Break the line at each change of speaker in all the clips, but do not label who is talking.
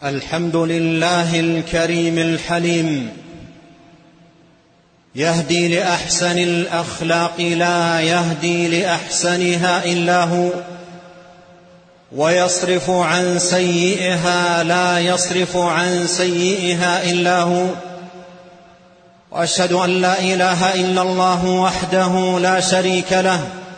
الحمد لله الكريم الحليم، يهدي لأحسن الأخلاق لا يهدي لأحسنها إلا هو، ويصرف عن سيئها لا يصرف عن سيئها إلا هو. وأشهد أن لا إله إلا الله وحده لا شريك له،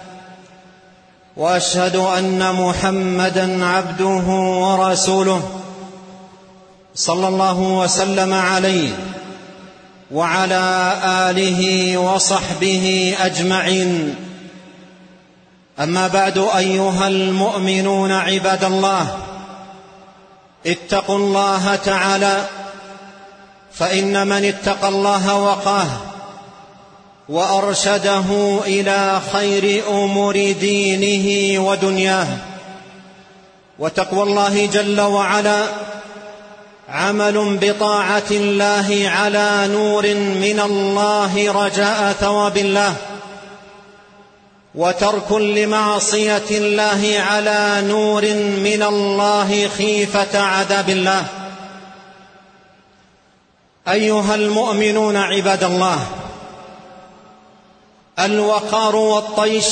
وأشهد أن محمدًا عبده ورسوله صلى الله وسلم عليه وعلى آله وصحبه أجمعين. أما بعد، أيها المؤمنون عباد الله، اتقوا الله تعالى، فإن من اتقى الله وقاه وأرشده إلى خير أمور دينه ودنياه. وتقوى الله جل وعلا عمل بطاعة الله على نور من الله رجاء ثواب الله، وترك لمعصية الله على نور من الله خيفة عذاب الله. أيها المؤمنون عباد الله، الوقار والطيش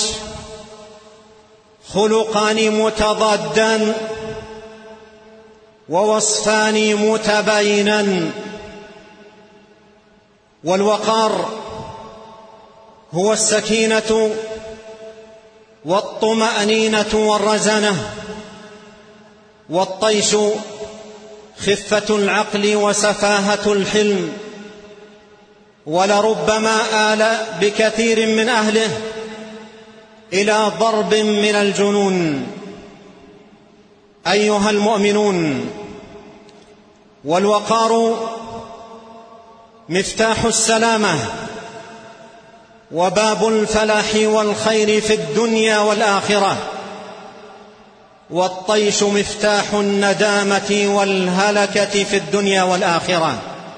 خلقان متضادان ووصفان متباينان. والوقار هو السكينة والطمأنينة والرزانة، والطيش خفة العقل وسفاهة الحلم، ولربما آل بكثير من أهله إلى ضرب من الجنون. أيها المؤمنون، والوقار مفتاح السلامة وباب الفلاح والخير في الدنيا والآخرة، والطيش مفتاح الندامة والهلكة في الدنيا والآخرة.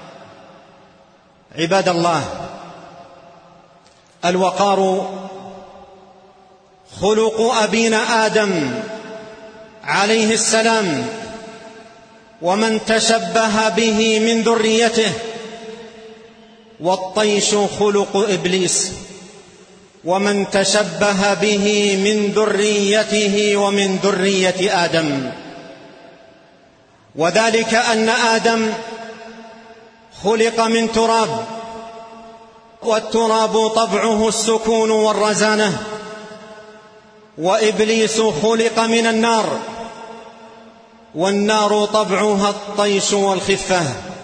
عباد الله، الوقار خلق أبينا آدم عليه السلام، ومن تشبه به من ذريته. والطيش خلق إبليس، ومن تشبه به من ذريته ومن ذرية آدم. وذلك أن آدم خلق من تراب، والتراب طبعه السكون والرزانة، وإبليس خلق من النار، والنار طبعها الطيش والخفة.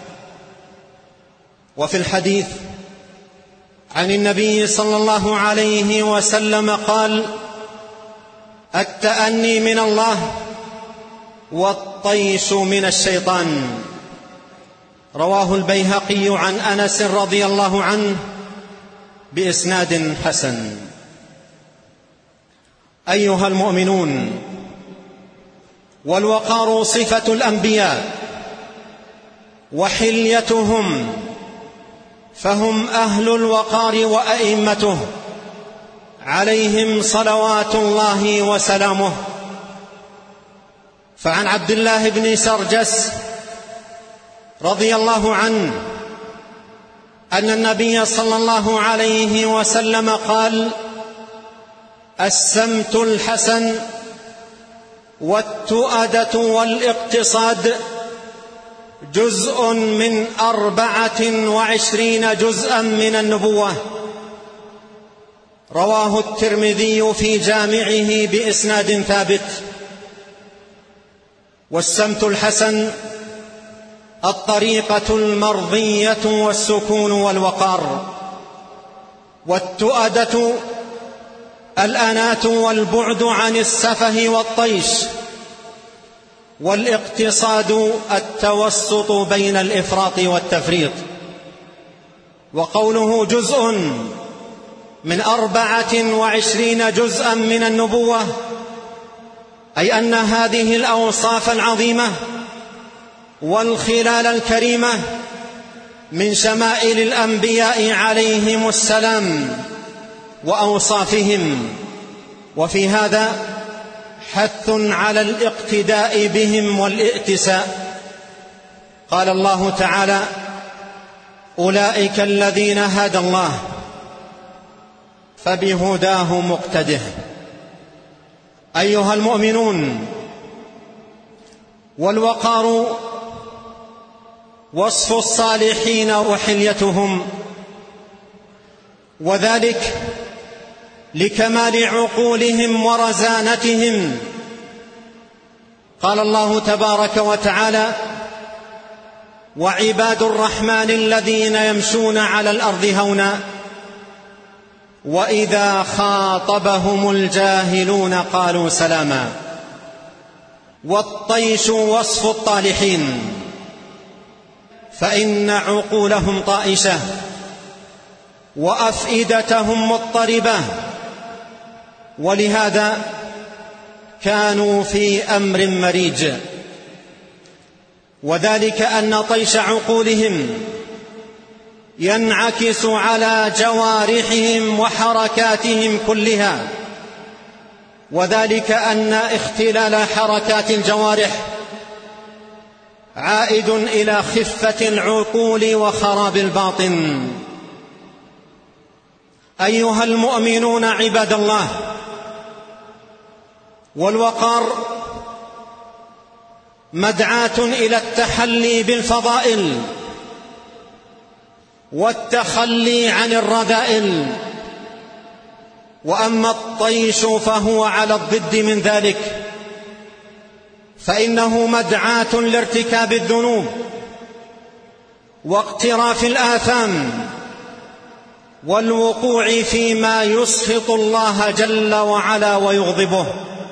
وفي الحديث عن النبي صلى الله عليه وسلم قال: التأني من الله والطيش من الشيطان. رواه البيهقي عن أنس رضي الله عنه بإسناد حسن. أيها المؤمنون، والوقار صفة الأنبياء وحليتهم، فهم أهل الوقار وأئمته عليهم صلوات الله وسلامه. فعن عبد الله بن سرجس رضي الله عنه أن النبي صلى الله عليه وسلم قال: السمت الحسن والتؤدة والاقتصاد جزء من 24 جزءا من النبوة. رواه الترمذي في جامعه بإسناد ثابت. والسمت الحسن الطريقة المرضية والسكون والوقار، والتؤدة الأناة والبعد عن السفه والطيش، والاقتصاد التوسط بين الإفراط والتفريط. وقوله جزء من 24 جزءا من النبوة، أي أن هذه الأوصاف العظيمة والخلال الكريمة من شمائل الأنبياء عليهم السلام وأوصافهم. وفي هذا حث على الاقتداء بهم والائتساء قال الله تعالى: أولئك الذين هدى الله فبهداه مقتده. أيها المؤمنون، والوقار وصف الصالحين وحليتهم، وذلك لكمال عقولهم ورزانتهم. قال الله تبارك وتعالى: وعباد الرحمن الذين يمشون على الأرض هونا وإذا خاطبهم الجاهلون قالوا سلاما. والطيش وصف الطالحين، فإن عقولهم طائشة وأفئدتهم مضطربة، ولهذا كانوا في أمر مريج، وذلك أن طيش عقولهم ينعكس على جوارحهم وحركاتهم كلها، وذلك أن اختلال حركات الجوارح عائد إلى خفة العقول وخراب الباطن. أيها المؤمنون عباد الله، والوقار مدعاة إلى التحلي بالفضائل والتخلي عن الرذائل، وأما الطيش فهو على الضد من ذلك، فإنه مدعاة لارتكاب الذنوب واقتراف الآثام والوقوع فيما يسخط الله جل وعلا ويغضبه.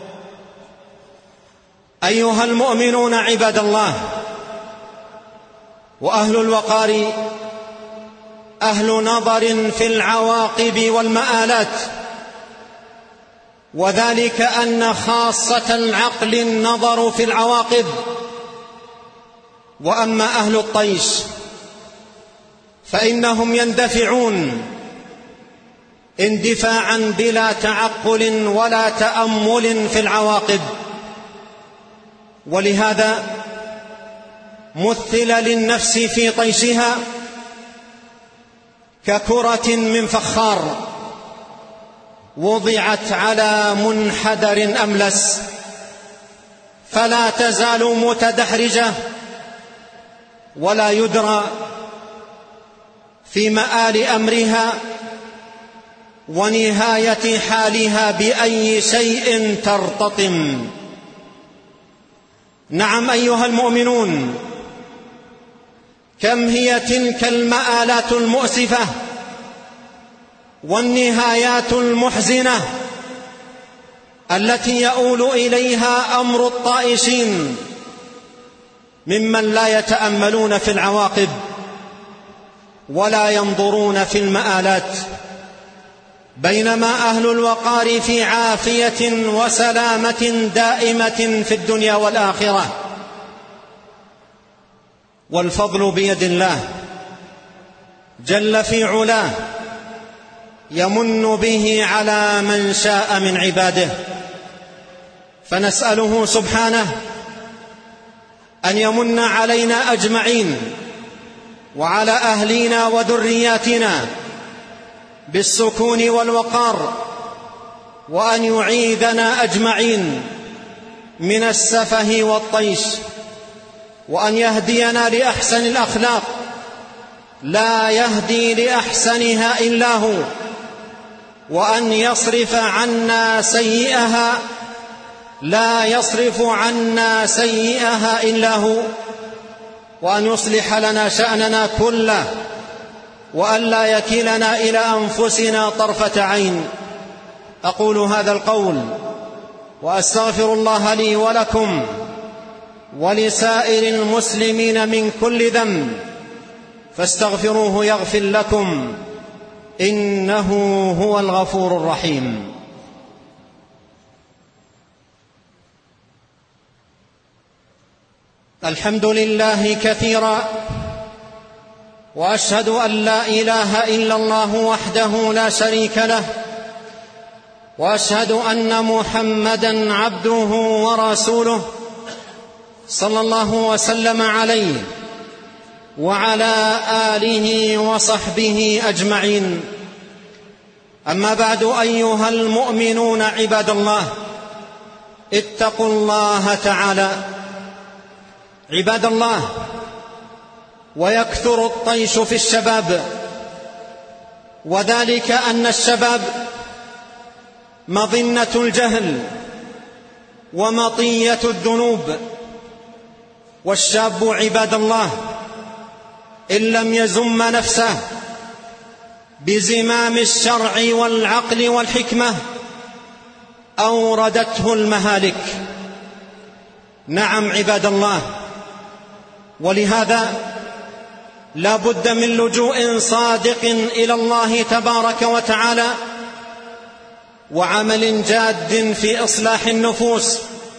أيها المؤمنون عباد الله، وأهل الوقار أهل نظر في العواقب والمآلات، وذلك أن خاصة العقل النظر في العواقب، وأما أهل الطيش فإنهم يندفعون اندفاعا بلا تعقل ولا تأمل في العواقب، ولهذا مثل للنفس في طيشها ككرة من فخار وضعت على منحدر أملس، فلا تزال متدحرجة ولا يدرى في مآل أمرها ونهاية حالها بأي شيء ترتطم. نعم أيها المؤمنون، كم هي تلك المآلات المؤسفة والنهايات المحزنة التي يؤول إليها أمر الطائشين ممن لا يتأملون في العواقب ولا ينظرون في المآلات، بينما أهل الوقار في عافية وسلامة دائمة في الدنيا والآخرة. والفضل بيد الله جل في علاه، يمن به على من شاء من عباده، فنسأله سبحانه أن يمن علينا أجمعين وعلى أهلنا وذرياتنا بالسكون والوقار، وأن يعيذنا أجمعين من السفه والطيش، وأن يهدينا لأحسن الأخلاق لا يهدي لأحسنها إلا هو، وأن يصرف عنا سيئها لا يصرف عنا سيئها إلا هو، وأن يصلح لنا شأننا كله، وأن لا يكلنا إلى أنفسنا طرفة عين. أقول هذا القول وأستغفر الله لي ولكم ولسائر المسلمين من كل ذنب، فاستغفروه يغفر لكم، إنه هو الغفور الرحيم. الحمد لله كثيرا، وأشهد أن لا إله إلا الله وحده لا شريك له، وأشهد أن محمدًا عبده ورسوله صلى الله وسلم عليه وعلى آله وصحبه أجمعين. أما بعد، أيها المؤمنون عباد الله، اتقوا الله تعالى. عباد الله، ويكثر الطيش في الشباب، وذلك أن الشباب مظنة الجهل ومطية الذنوب. والشاب عباد الله إن لم يزم نفسه بزمام الشرع والعقل والحكمة أوردته المهالك. نعم عباد الله، ولهذا لا بد من لجوء صادق إلى الله تبارك وتعالى، وعمل جاد في إصلاح النفوس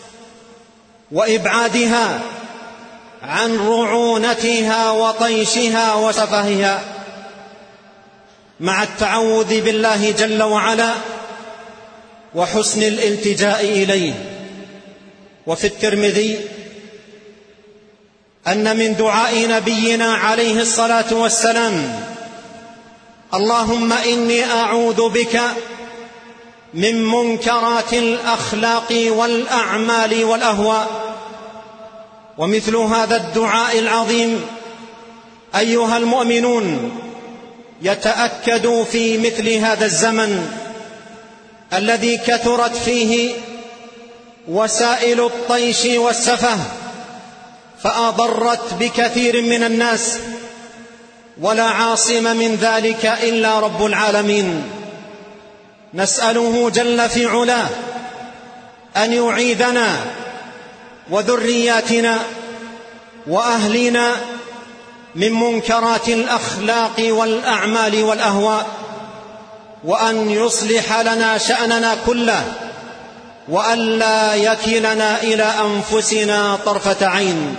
وإبعادها عن رعونتها وطيشها وسفهها، مع التعوذ بالله جل وعلا وحسن الالتجاء إليه. وفي الترمذي أن من دعاء نبينا عليه الصلاة والسلام: اللهم إني أعوذ بك من منكرات الأخلاق والأعمال والأهواء. ومثل هذا الدعاء العظيم أيها المؤمنون يتأكد في مثل هذا الزمن الذي كثرت فيه وسائل الطيش والسفه، فأضرت بكثير من الناس، ولا عاصم من ذلك إلا رب العالمين. نسأله جل في علاه أن يعيذنا وذرياتنا وأهلنا من منكرات الأخلاق والأعمال والأهواء، وأن يصلح لنا شأننا كله، وأن لا يكلنا إلى أنفسنا طرفة عين.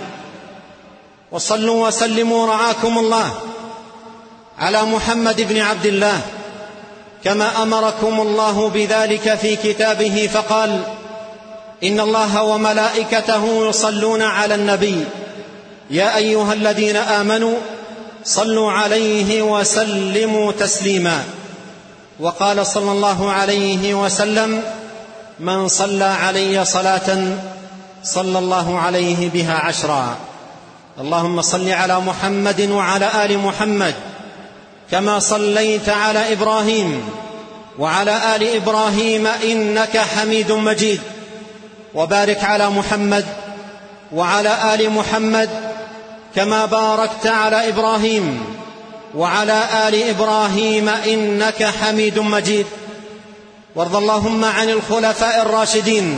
وصلوا وسلموا رعاكم الله على محمد بن عبد الله، كما أمركم الله بذلك في كتابه فقال: إن الله وملائكته يصلون على النبي يا أيها الذين آمنوا صلوا عليه وسلموا تسليما. وقال صلى الله عليه وسلم: من صلى علي صلاة صلى الله عليه بها 10. اللهم صل على محمد وعلى آل محمد كما صليت على إبراهيم وعلى آل إبراهيم إنك حميد مجيد. وبارك على محمد وعلى آل محمد كما باركت على إبراهيم وعلى آل إبراهيم إنك حميد مجيد. وارض اللهم عن الخلفاء الراشدين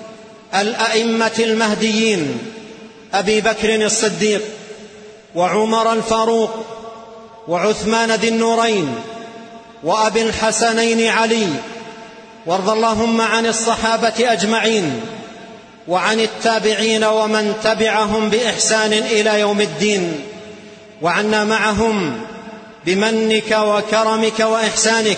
الأئمة المهديين أبي بكر الصديق وعمر الفاروق وعثمان ذي النورين وأبي الحسنين علي. وارض اللهم عن الصحابة أجمعين وعن التابعين ومن تبعهم بإحسان إلى يوم الدين، وعنا معهم بمنك وكرمك وإحسانك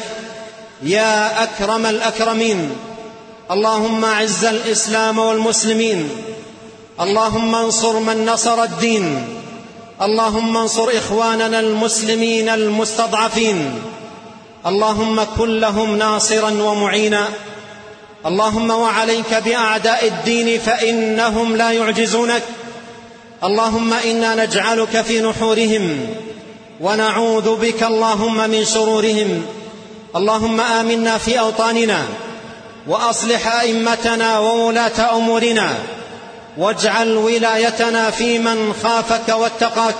يا أكرم الأكرمين. اللهم أعز الإسلام والمسلمين، اللهم انصر من نصر الدين، اللهم انصر إخواننا المسلمين المستضعفين، اللهم كن لهم ناصرا ومعينا. اللهم وعليك بأعداء الدين فإنهم لا يعجزونك. اللهم إنا نجعلك في نحورهم ونعوذ بك اللهم من شرورهم. اللهم آمنا في أوطاننا وأصلح أئمتنا وولاة أمورنا، واجعل ولايتنا في من خافك واتقاك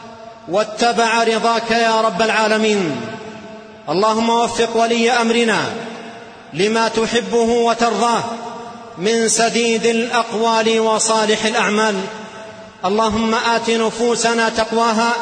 واتبع رضاك يا رب العالمين. اللهم وفق ولي أمرنا لما تحبه وترضاه من سديد الأقوال وصالح الأعمال. اللهم آت نفوسنا تقواها،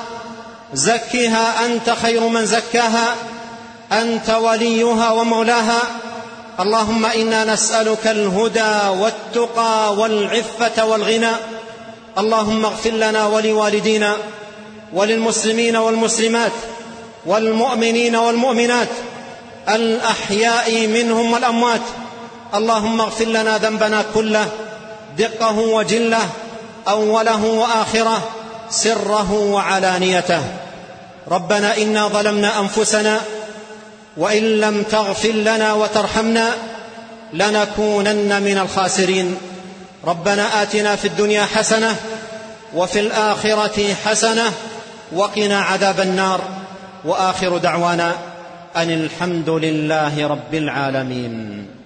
زكها أنت خير من زكاها، أنت وليها ومولاها. اللهم إنا نسألك الهدى والتقى والعفة والغنى. اللهم اغفر لنا ولوالدينا وللمسلمين والمسلمات والمؤمنين والمؤمنات الأحياء منهم والأموات. اللهم اغفر لنا ذنبنا كله، دقه وجله، أوله وآخره، سره وعلانيته. ربنا إنا ظلمنا أنفسنا وإن لم تغفر لنا وترحمنا لنكونن من الخاسرين. ربنا آتنا في الدنيا حسنة وفي الآخرة حسنة وقنا عذاب النار. وآخر دعوانا أن الحمد لله رب العالمين.